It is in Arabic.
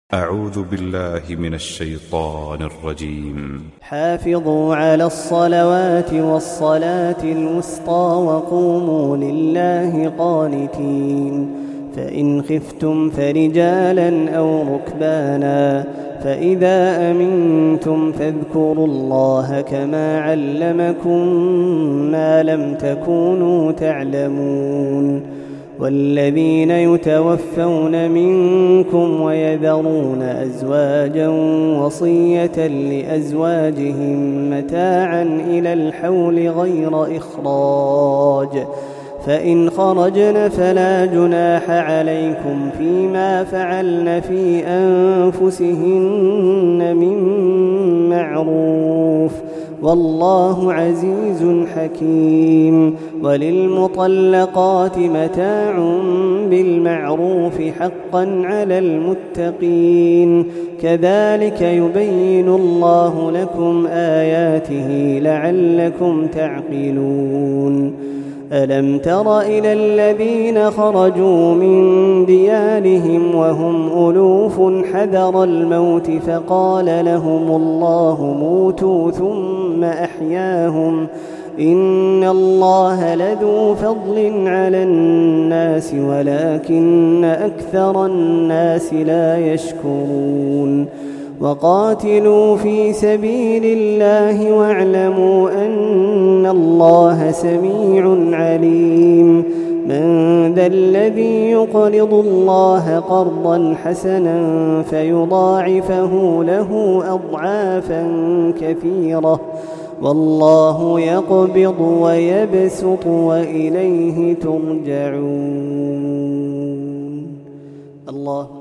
أعوذ بالله من الشيطان الرجيم. حافظوا على الصلوات والصلاة الوسطى وقوموا لله قانتين. فإن خفتم فرجالا أو ركبانا فإذا أمنتم فاذكروا الله كما علمكم ما لم تكونوا تعلمون. والذين يتوفون منكم ويذرون أزواجا وصية لأزواجهم متاعا إلى الحول غير إخراج فإن خرجن فلا جناح عليكم فيما فعلن في أنفسهن من معروف والله عزيز حكيم. وللمطلقات متاع بالمعروف حقا على المتقين كذلك يبين الله لكم آياته لعلكم تعقلون. ألم تر إلى الذين خرجوا من ديارهم وهم ألوف حذر الموت فقال لهم الله موتوا ثم أحياهم إن الله لذو فضل على الناس ولكن أكثر الناس لا يشكرون. وقاتلوا في سبيل الله واعلموا أن الله سميع عليم. من ذا الذي يقرض الله قرضا حسنا فيضاعفه له أضعافا كثيرة والله يقبض ويبسط وإليه ترجعون. الله